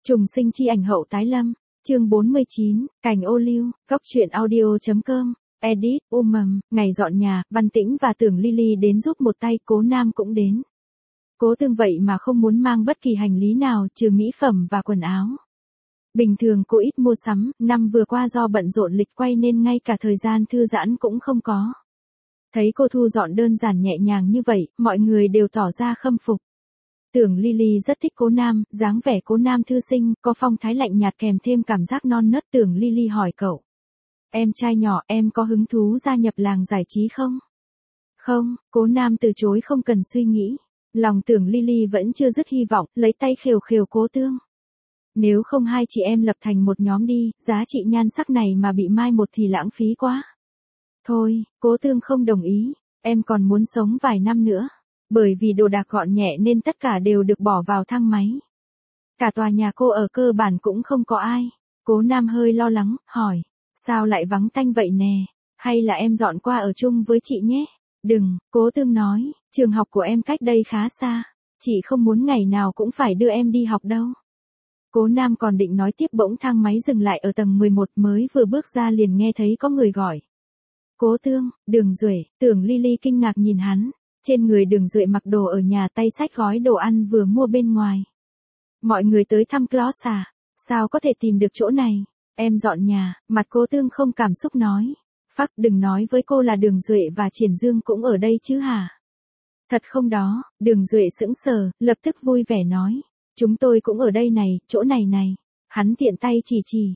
Trùng sinh chi ảnh hậu tái lâm, chương 49, cành ô liu, góc truyện audio.com, edit, ngày dọn nhà, Văn Tĩnh và Tưởng Ly đến giúp một tay, Cố Nam cũng đến. Cố Tương vậy mà không muốn mang bất kỳ hành lý nào trừ mỹ phẩm và quần áo. Bình thường cô ít mua sắm, năm vừa qua do bận rộn lịch quay nên ngay cả thời gian thư giãn cũng không có. Thấy cô thu dọn đơn giản nhẹ nhàng như vậy, mọi người đều tỏ ra khâm phục. Tưởng Ly rất thích Cố Nam, dáng vẻ Cố Nam thư sinh, có phong thái lạnh nhạt kèm thêm cảm giác non nớt. Tưởng Ly hỏi cậu: em trai nhỏ, em có hứng thú gia nhập làng giải trí không? Không, Cố Nam từ chối không cần suy nghĩ. Lòng Tưởng Ly vẫn chưa dứt hy vọng, lấy tay khều khều Cố Tương. Nếu không hai chị em lập thành một nhóm đi, giá trị nhan sắc này mà bị mai một thì lãng phí quá. Thôi, Cố Tương không đồng ý, em còn muốn sống vài năm nữa. Bởi vì đồ đạc gọn nhẹ nên tất cả đều được bỏ vào thang máy. Cả tòa nhà cô ở cơ bản cũng không có ai. Cố Nam hơi lo lắng, hỏi: sao lại vắng tanh vậy nè? Hay là em dọn qua ở chung với chị nhé? Đừng, Cố Tương nói, trường học của em cách đây khá xa. Chị không muốn ngày nào cũng phải đưa em đi học đâu. Cố Nam còn định nói tiếp bỗng thang máy dừng lại ở tầng 11, mới vừa bước ra liền nghe thấy có người gọi: Cố Tương, Đường Duệ. Tưởng Ly kinh ngạc nhìn hắn. Trên người Đường Duệ mặc đồ ở nhà, tay xách gói đồ ăn vừa mua bên ngoài. Mọi người tới thăm Claus à? Sao có thể tìm được chỗ này? Em dọn nhà. Mặt Cố Tương không cảm xúc nói: phắc, đừng nói với cô là Đường Duệ và Triển Dương cũng ở đây chứ hả? Thật không đó? Đường Duệ sững sờ, lập tức vui vẻ nói: chúng tôi cũng ở đây này, chỗ này này. Hắn tiện tay chỉ.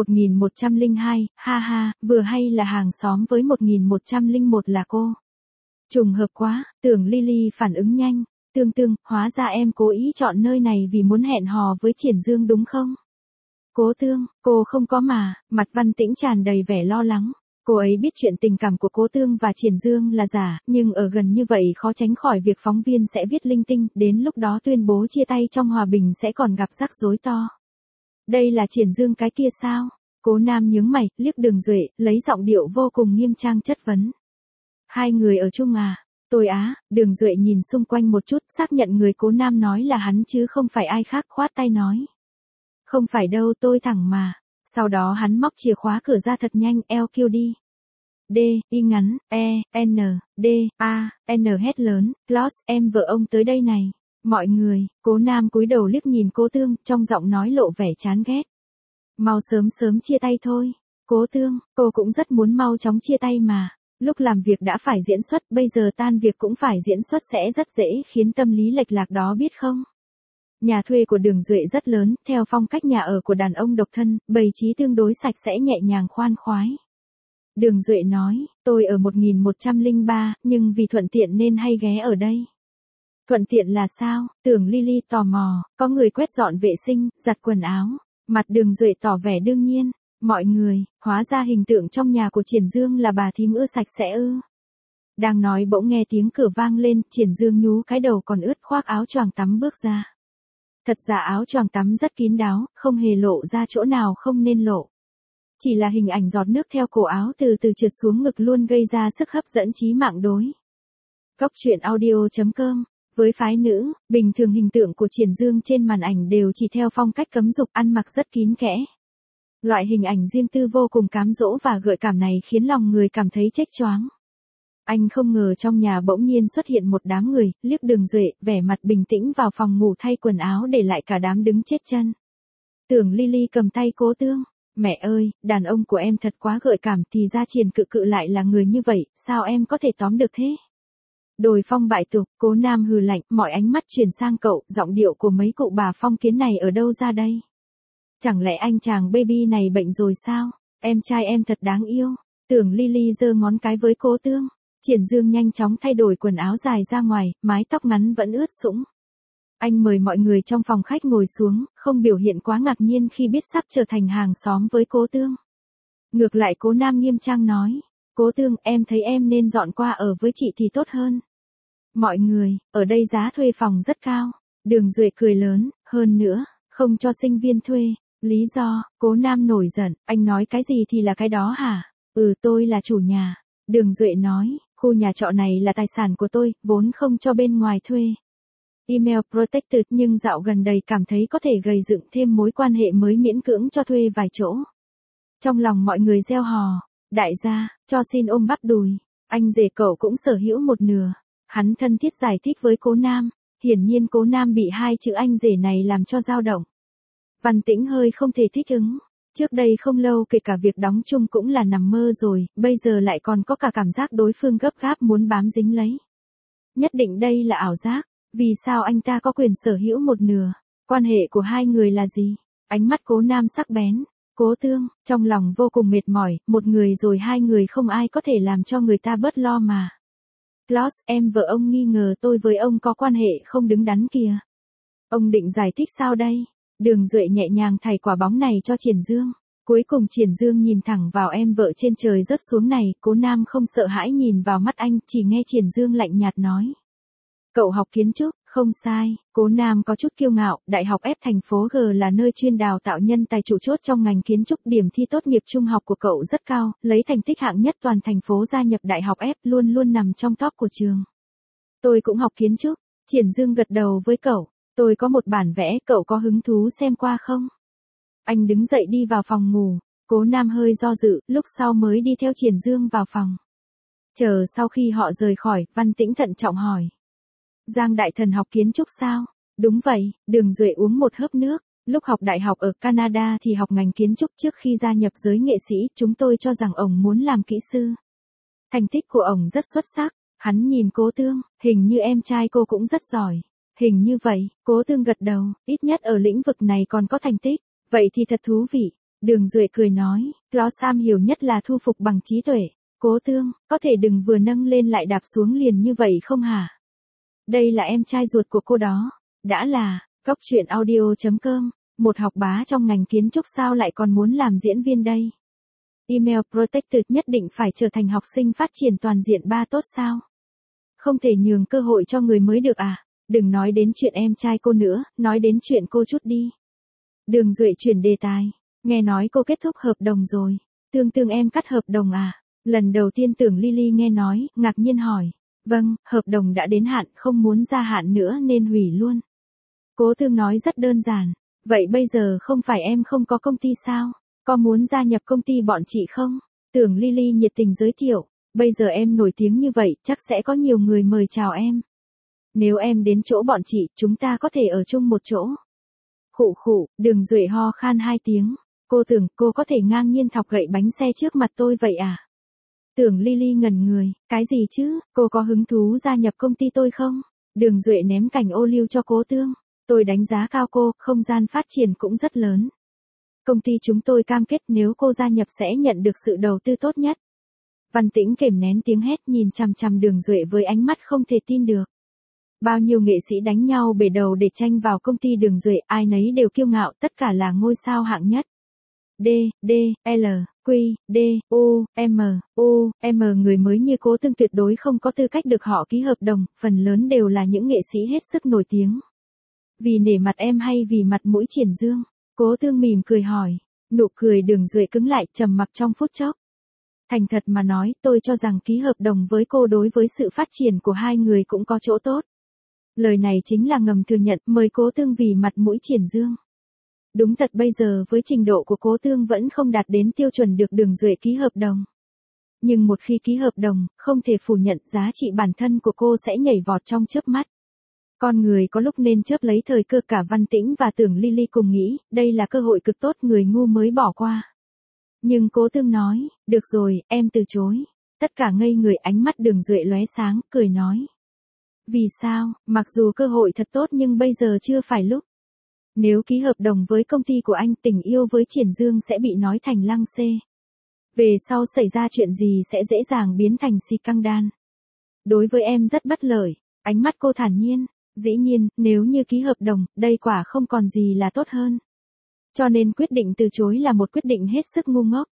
1102, ha ha, vừa hay là hàng xóm với 1101 là cô. Trùng hợp quá. Tưởng Ly phản ứng nhanh: Tương, hóa ra em cố ý chọn nơi này vì muốn hẹn hò với Triển Dương đúng không? Cố Tương, cô không có mà. Mặt Văn Tĩnh tràn đầy vẻ lo lắng. Cô ấy biết chuyện tình cảm của Cố Tương và Triển Dương là giả, nhưng ở gần như vậy khó tránh khỏi việc phóng viên sẽ viết linh tinh, đến lúc đó tuyên bố chia tay trong hòa bình sẽ còn gặp rắc rối to. Đây là Triển Dương cái kia sao? Cố Nam nhướng mày, liếc Đường Duệ, lấy giọng điệu vô cùng nghiêm trang chất vấn. Hai người ở chung à? Tôi á. Đường Duệ nhìn xung quanh một chút, xác nhận người Cố Nam nói là hắn chứ không phải ai khác, khoát tay nói: không phải đâu, tôi thẳng mà. Sau đó hắn móc chìa khóa cửa ra thật nhanh, kêu đi. D, Y ngắn, E, N, D, A, N hét lớn: Claus, em vợ ông tới đây này. Mọi người. Cố Nam cúi đầu liếc nhìn Cố Tương, trong giọng nói lộ vẻ chán ghét. Mau sớm chia tay thôi. Cố Tương, cô cũng rất muốn mau chóng chia tay mà. Lúc làm việc đã phải diễn xuất, bây giờ tan việc cũng phải diễn xuất sẽ rất dễ khiến tâm lý lệch lạc đó biết không? Nhà thuê của Đường Duệ rất lớn, theo phong cách nhà ở của đàn ông độc thân, bày trí tương đối sạch sẽ nhẹ nhàng khoan khoái. Đường Duệ nói: tôi ở 1103, nhưng vì thuận tiện nên hay ghé ở đây. Thuận tiện là sao? Tưởng Ly tò mò. Có người quét dọn vệ sinh, giặt quần áo. Mặt Đường Duệ tỏ vẻ đương nhiên. Mọi người, hóa ra hình tượng trong nhà của Triển Dương là bà thím ưa sạch sẽ ư? Đang nói bỗng nghe tiếng cửa vang lên, Triển Dương nhú cái đầu còn ướt khoác áo choàng tắm bước ra. Thật ra áo choàng tắm rất kín đáo, không hề lộ ra chỗ nào không nên lộ. Chỉ là hình ảnh giọt nước theo cổ áo từ từ trượt xuống ngực luôn gây ra sức hấp dẫn chí mạng đối. Góc truyện audio.com. Với phái nữ, bình thường hình tượng của Triển Dương trên màn ảnh đều chỉ theo phong cách cấm dục, ăn mặc rất kín kẽ. Loại hình ảnh riêng tư vô cùng cám dỗ và gợi cảm này khiến lòng người cảm thấy chếch choáng. Anh không ngờ trong nhà bỗng nhiên xuất hiện một đám người, liếc Đường Duệ, vẻ mặt bình tĩnh vào phòng ngủ thay quần áo để lại cả đám đứng chết chân. Tưởng Ly cầm tay Cố Tương: mẹ ơi, đàn ông của em thật quá gợi cảm, thì ra Triển Cự lại là người như vậy, sao em có thể tóm được thế? Đồi phong bại tục. Cố Nam hừ lạnh, mọi ánh mắt chuyển sang cậu, giọng điệu của mấy cụ bà phong kiến này ở đâu ra đây? Chẳng lẽ anh chàng baby này bệnh rồi sao? Em trai em thật đáng yêu. Tưởng Ly giơ ngón cái với Cố Tương. Triển Dương nhanh chóng thay đổi quần áo dài ra ngoài, mái tóc ngắn vẫn ướt sũng. Anh mời mọi người trong phòng khách ngồi xuống, không biểu hiện quá ngạc nhiên khi biết sắp trở thành hàng xóm với Cố Tương. Ngược lại Cố Nam nghiêm trang nói: Cố Tương, em thấy em nên dọn qua ở với chị thì tốt hơn. Mọi người, ở đây giá thuê phòng rất cao. Đường Duệ cười lớn: hơn nữa, không cho sinh viên thuê. Lý do? Cố Nam nổi giận: anh nói cái gì thì là cái đó hả? Tôi là chủ nhà. Đường Duệ nói: khu nhà trọ này là tài sản của tôi, vốn không cho bên ngoài thuê. Email Protected nhưng dạo gần đây cảm thấy có thể gầy dựng thêm mối quan hệ mới miễn cưỡng cho thuê vài chỗ. Trong lòng mọi người reo hò, đại gia, cho xin ôm bắp đùi, anh rể cậu cũng sở hữu một nửa. Hắn thân thiết giải thích với Cố Nam, hiển nhiên Cố Nam bị hai chữ anh rể này làm cho dao động. Văn Tĩnh hơi không thể thích ứng. Trước đây không lâu kể cả việc đóng chung cũng là nằm mơ rồi, bây giờ lại còn có cả cảm giác đối phương gấp gáp muốn bám dính lấy. Nhất định đây là ảo giác, vì sao anh ta có quyền sở hữu một nửa, quan hệ của hai người là gì? Ánh mắt Cố Nam sắc bén, Cố Tương, trong lòng vô cùng mệt mỏi, một người rồi hai người không ai có thể làm cho người ta bớt lo mà. Klaus, em vợ ông nghi ngờ tôi với ông có quan hệ không đứng đắn kìa. Ông định giải thích sao đây? Đường Duệ nhẹ nhàng thảy quả bóng này cho Triển Dương. Cuối cùng Triển Dương nhìn thẳng vào em vợ trên trời rớt xuống này, Cố Nam không sợ hãi nhìn vào mắt anh, chỉ nghe Triển Dương lạnh nhạt nói. Cậu học kiến trúc, không sai, Cố Nam có chút kiêu ngạo, Đại học F thành phố G là nơi chuyên đào tạo nhân tài trụ chốt trong ngành kiến trúc, điểm thi tốt nghiệp trung học của cậu rất cao, lấy thành tích hạng nhất toàn thành phố gia nhập Đại học F luôn luôn nằm trong top của trường. Tôi cũng học kiến trúc, Triển Dương gật đầu với cậu, tôi có một bản vẽ, cậu có hứng thú xem qua không? Anh đứng dậy đi vào phòng ngủ, Cố Nam hơi do dự, lúc sau mới đi theo Triển Dương vào phòng. Chờ sau khi họ rời khỏi, Văn Tĩnh thận trọng hỏi. Giang Đại Thần học kiến trúc sao? Đúng vậy, Đường Duệ uống một hớp nước. Lúc học đại học ở Canada thì học ngành kiến trúc, trước khi gia nhập giới nghệ sĩ, chúng tôi cho rằng ông muốn làm kỹ sư. Thành tích của ông rất xuất sắc. Hắn nhìn Cố Tương, hình như em trai cô cũng rất giỏi. Hình như vậy, Cố Tương gật đầu, ít nhất ở lĩnh vực này còn có thành tích. Vậy thì thật thú vị. Đường Duệ cười nói, Klaus am hiểu nhất là thu phục bằng trí tuệ. Cố Tương, có thể đừng vừa nâng lên lại đạp xuống liền như vậy không hả? Đây là em trai ruột của cô đó. Đã là, Cóc Truyện Audio.com, một học bá trong ngành kiến trúc sao lại còn muốn làm diễn viên đây? Email Protected nhất định phải trở thành học sinh phát triển toàn diện ba tốt sao? Không thể nhường cơ hội cho người mới được à? Đừng nói đến chuyện em trai cô nữa, nói đến chuyện cô chút đi. Đường Duệ chuyển đề tài, nghe nói cô kết thúc hợp đồng rồi. Tương em cắt hợp đồng à? Lần đầu tiên Tưởng Lily nghe nói, ngạc nhiên hỏi. Vâng, hợp đồng đã đến hạn, không muốn gia hạn nữa nên hủy luôn. Cố Tương nói rất đơn giản. Vậy bây giờ không phải em không có công ty sao? Có muốn gia nhập công ty bọn chị không? Tưởng Lily nhiệt tình giới thiệu. Bây giờ em nổi tiếng như vậy, chắc sẽ có nhiều người mời chào em. Nếu em đến chỗ bọn chị, chúng ta có thể ở chung một chỗ. Khụ, Đường Duệ ho khan 2 tiếng. Cô tưởng cô có thể ngang nhiên thọc gậy bánh xe trước mặt tôi vậy à? Tưởng Lily ngẩn người, cái gì chứ, cô có hứng thú gia nhập công ty tôi không? Đường Duệ ném cành ô liu cho Cố Tương. Tôi đánh giá cao cô, không gian phát triển cũng rất lớn. Công ty chúng tôi cam kết nếu cô gia nhập sẽ nhận được sự đầu tư tốt nhất. Văn Tĩnh kềm nén tiếng hét nhìn chằm chằm Đường Duệ với ánh mắt không thể tin được. Bao nhiêu nghệ sĩ đánh nhau bể đầu để tranh vào công ty Đường Duệ, ai nấy đều kiêu ngạo, tất cả là ngôi sao hạng nhất. D, L, Q, D, U, M, người mới như Cố Tương tuyệt đối không có tư cách được họ ký hợp đồng, phần lớn đều là những nghệ sĩ hết sức nổi tiếng. Vì nể mặt em hay vì mặt mũi Triển Dương? Cố Tương mỉm cười hỏi, nụ cười Đường Duệ cứng lại, trầm mặc trong phút chốc. Thành thật mà nói, tôi cho rằng ký hợp đồng với cô đối với sự phát triển của hai người cũng có chỗ tốt. Lời này chính là ngầm thừa nhận, mời Cố Tương vì mặt mũi Triển Dương. Đúng thật bây giờ với trình độ của Cố Tương vẫn không đạt đến tiêu chuẩn được Đường Duệ ký hợp đồng. Nhưng một khi ký hợp đồng, không thể phủ nhận giá trị bản thân của cô sẽ nhảy vọt trong chớp mắt. Con người có lúc nên chớp lấy thời cơ, cả Văn Tĩnh và Tưởng Lily cùng nghĩ, đây là cơ hội cực tốt, người ngu mới bỏ qua. Nhưng Cố Tương nói, được rồi, em từ chối. Tất cả ngây người, ánh mắt Đường Duệ lóe sáng, cười nói. Vì sao, mặc dù cơ hội thật tốt nhưng bây giờ chưa phải lúc. Nếu ký hợp đồng với công ty của anh, tình yêu với Triển Dương sẽ bị nói thành lăng xê. Về sau xảy ra chuyện gì sẽ dễ dàng biến thành si căng đan. Đối với em rất bất lợi, ánh mắt cô thản nhiên. Dĩ nhiên, nếu như ký hợp đồng, đây quả không còn gì là tốt hơn. Cho nên quyết định từ chối là một quyết định hết sức ngu ngốc.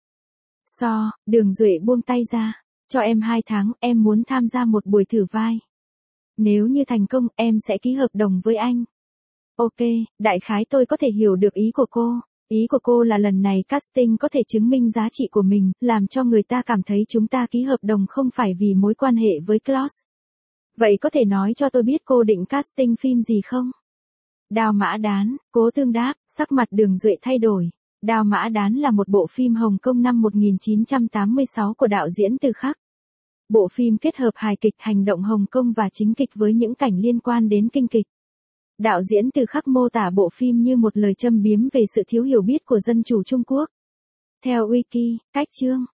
Đường Duệ buông tay ra. Cho em 2 tháng, em muốn tham gia một buổi thử vai. Nếu như thành công, em sẽ ký hợp đồng với anh. Ok, đại khái tôi có thể hiểu được ý của cô. Ý của cô là lần này casting có thể chứng minh giá trị của mình, làm cho người ta cảm thấy chúng ta ký hợp đồng không phải vì mối quan hệ với Klaus. Vậy có thể nói cho tôi biết cô định casting phim gì không? Đao Mã Đán, Cố Tương đáp, sắc mặt Đường Duệ thay đổi. Đao Mã Đán là một bộ phim Hồng Kông năm 1986 của đạo diễn Từ Khắc. Bộ phim kết hợp hài kịch hành động Hồng Kông và chính kịch với những cảnh liên quan đến kinh kịch. Đạo diễn Từ Khắc mô tả bộ phim như một lời châm biếm về sự thiếu hiểu biết của dân chủ Trung Quốc. Theo Wiki, cách chương